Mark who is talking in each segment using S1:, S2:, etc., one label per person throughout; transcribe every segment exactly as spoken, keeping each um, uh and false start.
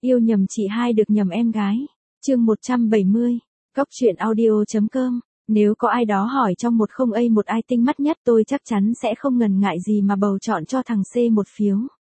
S1: Yêu nhầm chị hai được nhầm em gái. Chương một trăm bảy mươi. Cóc truyện audio chấm com. Nếu có ai đó hỏi trong một không a một ai tinh mắt nhất, tôi chắc chắn sẽ không ngần ngại gì mà bầu chọn cho thằng C một phiếu.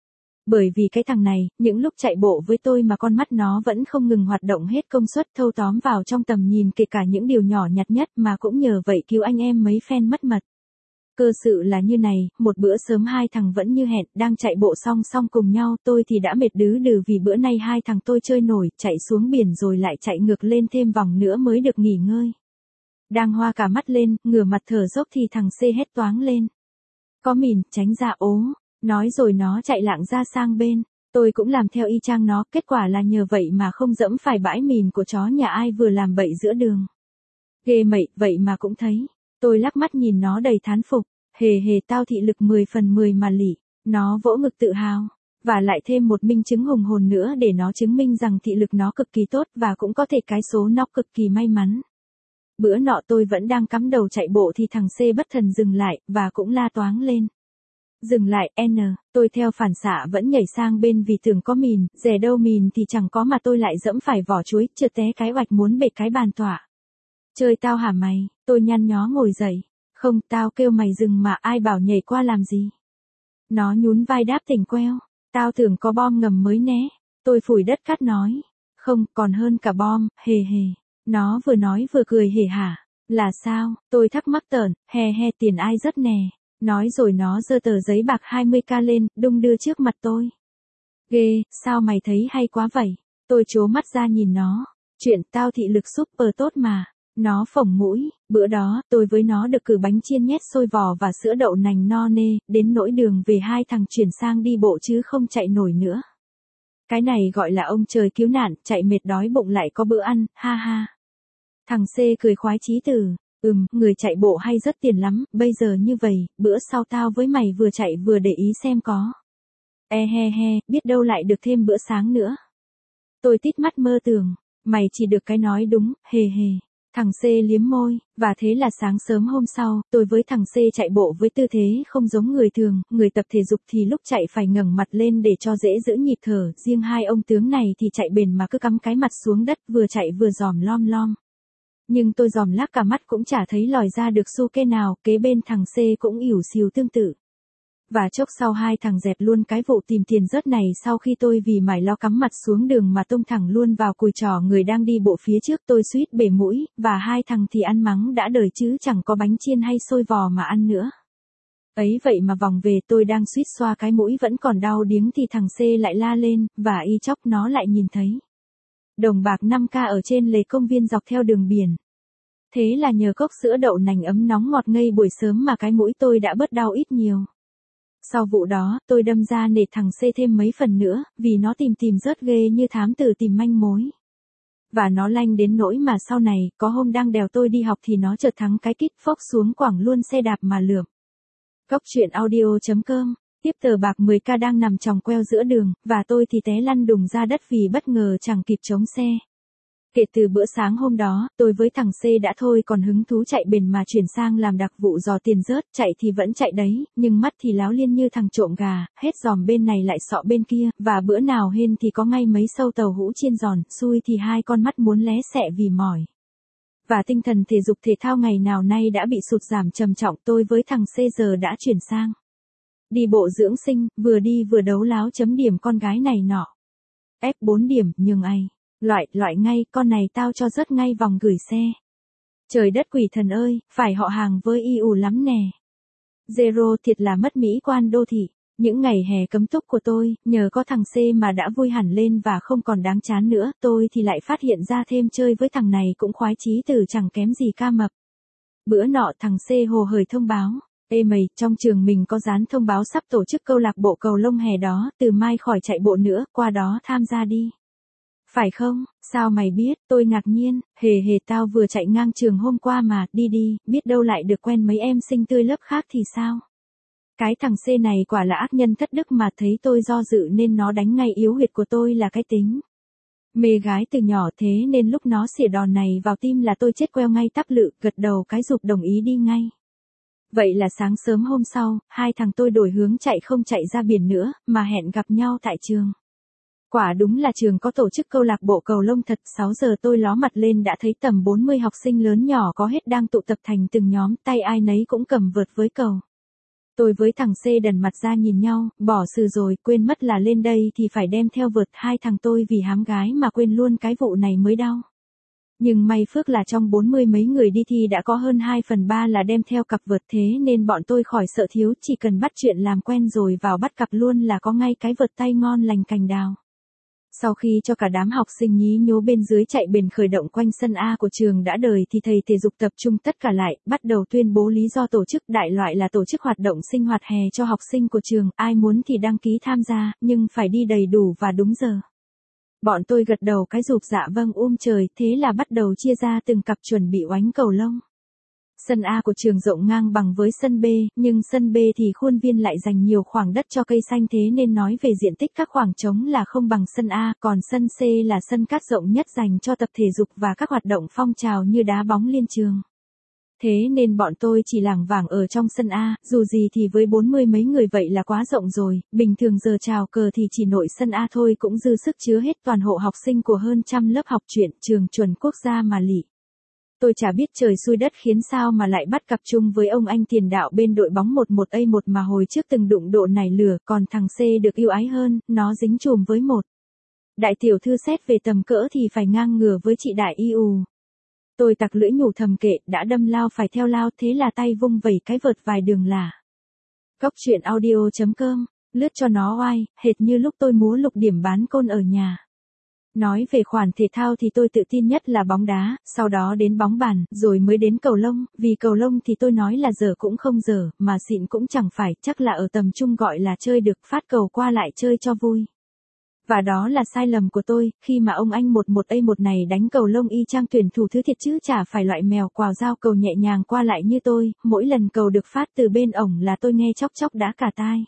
S1: Bởi vì cái thằng này, những lúc chạy bộ với tôi mà con mắt nó vẫn không ngừng hoạt động hết công suất, thâu tóm vào trong tầm nhìn kể cả những điều nhỏ nhặt nhất, mà cũng nhờ vậy cứu anh em mấy phen mất mật. Cơ sự là như này, một bữa sớm hai thằng vẫn như hẹn, đang chạy bộ song song cùng nhau, tôi thì đã mệt đứ đừ vì bữa nay hai thằng tôi chơi nổi, chạy xuống biển rồi lại chạy ngược lên thêm vòng nữa mới được nghỉ ngơi. Đang hoa cả mắt lên, ngửa mặt thở dốc thì thằng C hét toáng lên. Có mìn, tránh ra ố. Nói rồi nó chạy lạng ra sang bên. Tôi cũng làm theo y chang nó, kết quả là nhờ vậy mà không dẫm phải bãi mìn của chó nhà ai vừa làm bậy giữa đường. Ghê mậy, vậy mà cũng thấy. Tôi lắc mắt nhìn nó đầy thán phục. Hề hề tao thị lực mười phần mười mà lỉ. Nó vỗ ngực tự hào. Và lại thêm một minh chứng hùng hồn nữa để nó chứng minh rằng thị lực nó cực kỳ tốt và cũng có thể cái số nó cực kỳ may mắn. Bữa nọ tôi vẫn đang cắm đầu chạy bộ thì thằng C bất thần dừng lại, và cũng la toáng lên. Dừng lại, N, tôi theo phản xạ vẫn nhảy sang bên vì tưởng có mìn, dè đâu mìn thì chẳng có mà tôi lại dẫm phải vỏ chuối, trượt té cái oạch muốn bể cái bàn tọa. Chơi tao hả mày, tôi nhăn nhó ngồi dậy. Không, tao kêu mày dừng mà ai bảo nhảy qua làm gì. Nó nhún vai đáp tỉnh queo, tao tưởng có bom ngầm mới né. Tôi phủi đất cát nói, không, còn hơn cả bom, hề hề. Nó vừa nói vừa cười hề hả. Là sao, tôi thắc mắc tởn, he he tiền ai rất nè. Nói rồi nó giơ tờ giấy bạc hai mươi k lên, đung đưa trước mặt tôi. Ghê, sao mày thấy hay quá vậy? Tôi trố mắt ra nhìn nó. Chuyện tao thị lực super tốt mà. Nó phồng mũi, bữa đó, tôi với nó được cử bánh chiên nhét xôi vò và sữa đậu nành no nê, đến nỗi đường về hai thằng chuyển sang đi bộ chứ không chạy nổi nữa. Cái này gọi là ông trời cứu nạn, chạy mệt đói bụng lại có bữa ăn, ha ha. Thằng C cười khoái chí từ, ừm, người chạy bộ hay rất tiền lắm, bây giờ như vậy, bữa sau tao với mày vừa chạy vừa để ý xem có. E he he, biết đâu lại được thêm bữa sáng nữa. Tôi tít mắt mơ tưởng, mày chỉ được cái nói đúng, hề hề. Thằng C liếm môi, và thế là sáng sớm hôm sau, tôi với thằng C chạy bộ với tư thế không giống người thường, người tập thể dục thì lúc chạy phải ngẩng mặt lên để cho dễ giữ nhịp thở, riêng hai ông tướng này thì chạy bền mà cứ cắm cái mặt xuống đất vừa chạy vừa giòm lom lom. Nhưng tôi giòm lác cả mắt cũng chả thấy lòi ra được xu kê nào, kế bên thằng C cũng ỉu xìu tương tự. Và chốc sau hai thằng dẹp luôn cái vụ tìm tiền rớt này sau khi tôi vì mải lo cắm mặt xuống đường mà tông thẳng luôn vào cùi trỏ người đang đi bộ phía trước, tôi suýt bể mũi, và hai thằng thì ăn mắng đã đời chứ chẳng có bánh chiên hay xôi vò mà ăn nữa. Ấy vậy mà vòng về tôi đang suýt xoa cái mũi vẫn còn đau điếng thì thằng C lại la lên, và y chóc nó lại nhìn thấy. Đồng bạc năm k ở trên lề công viên dọc theo đường biển. Thế là nhờ cốc sữa đậu nành ấm nóng ngọt ngây buổi sớm mà cái mũi tôi đã bớt đau ít nhiều. Sau vụ đó, tôi đâm ra nể thằng C thêm mấy phần nữa, vì nó tìm tìm rớt ghê như thám tử tìm manh mối. Và nó lanh đến nỗi mà sau này, có hôm đang đèo tôi đi học thì nó chợt thắng cái kít phốc xuống quẳng luôn xe đạp mà lượm. Cóc truyện audio chấm com. Tiếp tờ bạc mười k đang nằm chòng queo giữa đường, và tôi thì té lăn đùng ra đất vì bất ngờ chẳng kịp chống xe. Kể từ bữa sáng hôm đó, tôi với thằng C đã thôi còn hứng thú chạy bền mà chuyển sang làm đặc vụ dò tiền rớt, chạy thì vẫn chạy đấy, nhưng mắt thì láo liên như thằng trộm gà, hết giòm bên này lại sọ bên kia, và bữa nào hên thì có ngay mấy sâu tàu hũ chiên giòn, xui thì hai con mắt muốn lé xẹ vì mỏi. Và tinh thần thể dục thể thao ngày nào nay đã bị sụt giảm trầm trọng, tôi với thằng C giờ đã chuyển sang đi bộ dưỡng sinh, vừa đi vừa đấu láo chấm điểm con gái này nọ. Ép bốn điểm, nhường ai. Loại, loại ngay, con này tao cho rớt ngay vòng gửi xe. Trời đất quỷ thần ơi, phải họ hàng với y ủ lắm nè. Zero thiệt là mất mỹ quan đô thị. Những ngày hè cấm túc của tôi, nhờ có thằng C mà đã vui hẳn lên và không còn đáng chán nữa, tôi thì lại phát hiện ra thêm chơi với thằng này cũng khoái chí từ chẳng kém gì ca mập. Bữa nọ thằng C hồ hởi thông báo. Ê mày, trong trường mình có dán thông báo sắp tổ chức câu lạc bộ cầu lông hè đó, từ mai khỏi chạy bộ nữa, qua đó tham gia đi. Phải không, sao mày biết, tôi ngạc nhiên, hề hề tao vừa chạy ngang trường hôm qua mà, đi đi, biết đâu lại được quen mấy em xinh tươi lớp khác thì sao. Cái thằng C này quả là ác nhân thất đức mà thấy tôi do dự nên nó đánh ngay yếu huyệt của tôi là cái tính. Mê gái từ nhỏ thế nên lúc nó xỉa đòn này vào tim là tôi chết queo ngay tắp lự, gật đầu cái rụp đồng ý đi ngay. Vậy là sáng sớm hôm sau, hai thằng tôi đổi hướng chạy không chạy ra biển nữa, mà hẹn gặp nhau tại trường. Quả đúng là trường có tổ chức câu lạc bộ cầu lông thật, sáu giờ tôi ló mặt lên đã thấy tầm bốn mươi học sinh lớn nhỏ có hết đang tụ tập thành từng nhóm, tay ai nấy cũng cầm vợt với cầu. Tôi với thằng C đần mặt ra nhìn nhau, bỏ sự rồi, quên mất là lên đây thì phải đem theo vợt, hai thằng tôi vì hám gái mà quên luôn cái vụ này mới đau. Nhưng may phước là trong bốn mươi mấy người đi thi đã có hơn hai phần ba là đem theo cặp vợt, thế nên bọn tôi khỏi sợ thiếu, chỉ cần bắt chuyện làm quen rồi vào bắt cặp luôn là có ngay cái vợt tay ngon lành cành đào. Sau khi cho cả đám học sinh nhí nhố bên dưới chạy bền khởi động quanh sân A của trường đã đời thì thầy thể dục tập trung tất cả lại, bắt đầu tuyên bố lý do tổ chức, đại loại là tổ chức hoạt động sinh hoạt hè cho học sinh của trường, ai muốn thì đăng ký tham gia, nhưng phải đi đầy đủ và đúng giờ. Bọn tôi gật đầu cái rụp dạ vâng um trời, thế là bắt đầu chia ra từng cặp chuẩn bị oánh cầu lông. Sân A của trường rộng ngang bằng với sân B, nhưng sân B thì khuôn viên lại dành nhiều khoảng đất cho cây xanh, thế nên nói về diện tích các khoảng trống là không bằng sân A, còn sân C là sân cát rộng nhất dành cho tập thể dục và các hoạt động phong trào như đá bóng liên trường. Thế nên bọn tôi chỉ lảng vảng ở trong sân A, dù gì thì với bốn mươi mấy người vậy là quá rộng rồi, bình thường giờ chào cờ thì chỉ nội sân A thôi cũng dư sức chứa hết toàn hộ học sinh của hơn trăm lớp học truyện trường chuẩn quốc gia mà lỉ. Tôi chả biết trời xui đất khiến sao mà lại bắt cặp chung với ông anh tiền đạo bên đội bóng một một A một mà hồi trước từng đụng độ nảy lửa, còn thằng C được yêu ái hơn, nó dính chùm với một đại tiểu thư xét về tầm cỡ thì phải ngang ngửa với chị đại y ù. Tôi tặc lưỡi nhủ thầm kệ, đã đâm lao phải theo lao, thế là tay vung vẩy cái vợt vài đường là. Góc truyện audio chấm com, lướt cho nó oai, hệt như lúc tôi múa lục điểm bán côn ở nhà. Nói về khoản thể thao thì tôi tự tin nhất là bóng đá, sau đó đến bóng bàn, rồi mới đến cầu lông, vì cầu lông thì tôi nói là dở cũng không dở, mà xịn cũng chẳng phải, chắc là ở tầm trung gọi là chơi được, phát cầu qua lại chơi cho vui. Và đó là sai lầm của tôi, khi mà ông anh một một A một này đánh cầu lông y chang tuyển thủ thứ thiệt chứ chả phải loại mèo quào dao cầu nhẹ nhàng qua lại như tôi, mỗi lần cầu được phát từ bên ổng là tôi nghe chóc chóc đã cả tai.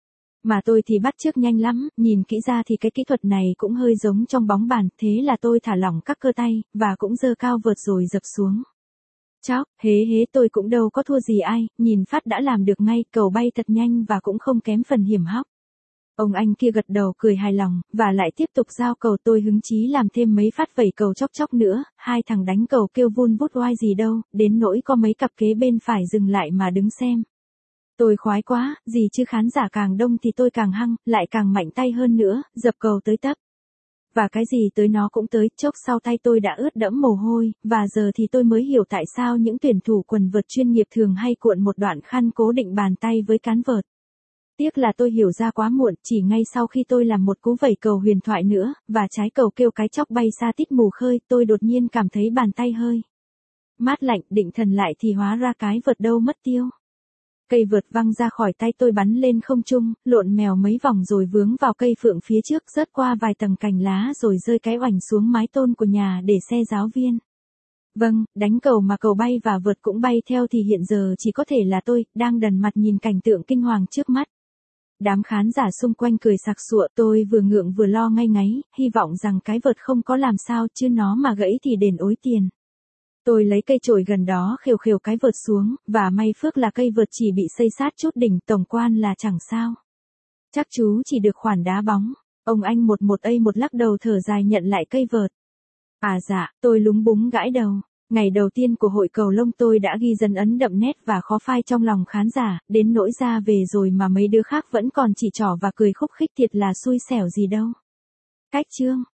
S1: Mà tôi thì bắt chước nhanh lắm, nhìn kỹ ra thì cái kỹ thuật này cũng hơi giống trong bóng bàn, thế là tôi thả lỏng các cơ tay, và cũng giơ cao vợt rồi dập xuống. Chóc, hế hế tôi cũng đâu có thua gì ai, nhìn phát đã làm được ngay, cầu bay thật nhanh và cũng không kém phần hiểm hóc. Ông anh kia gật đầu cười hài lòng, và lại tiếp tục giao cầu, tôi hứng chí làm thêm mấy phát vẩy cầu chóc chóc nữa, hai thằng đánh cầu kêu vun vút oai gì đâu, đến nỗi có mấy cặp kế bên phải dừng lại mà đứng xem. Tôi khoái quá, gì chứ khán giả càng đông thì tôi càng hăng, lại càng mạnh tay hơn nữa, dập cầu tới tấp. Và cái gì tới nó cũng tới, chốc sau tay tôi đã ướt đẫm mồ hôi, và giờ thì tôi mới hiểu tại sao những tuyển thủ quần vợt chuyên nghiệp thường hay cuộn một đoạn khăn cố định bàn tay với cán vợt. Tiếc là tôi hiểu ra quá muộn, chỉ ngay sau khi tôi làm một cú vẩy cầu huyền thoại nữa, và trái cầu kêu cái chóc bay xa tít mù khơi, tôi đột nhiên cảm thấy bàn tay hơi mát lạnh, định thần lại thì hóa ra cái vợt đâu mất tiêu. Cây vợt văng ra khỏi tay tôi bắn lên không trung, lộn mèo mấy vòng rồi vướng vào cây phượng phía trước, rớt qua vài tầng cành lá rồi rơi cái oành xuống mái tôn của nhà để xe giáo viên. Vâng, đánh cầu mà cầu bay và vợt cũng bay theo thì hiện giờ chỉ có thể là tôi, đang đần mặt nhìn cảnh tượng kinh hoàng trước mắt. Đám khán giả xung quanh cười sặc sụa, tôi vừa ngượng vừa lo ngay ngáy, hy vọng rằng cái vợt không có làm sao chứ nó mà gãy thì đền ối tiền. Tôi lấy cây chổi gần đó khều khều cái vợt xuống, và may phước là cây vợt chỉ bị xây sát chút đỉnh, tổng quan là chẳng sao. Chắc chú chỉ được khoản đá bóng. Ông anh một một A một lắc đầu thở dài nhận lại cây vợt. À dạ, tôi lúng búng gãi đầu. Ngày đầu tiên của hội cầu lông tôi đã ghi dấu ấn đậm nét và khó phai trong lòng khán giả, đến nỗi ra về rồi mà mấy đứa khác vẫn còn chỉ trỏ và cười khúc khích, thiệt là xui xẻo gì đâu. Cách chương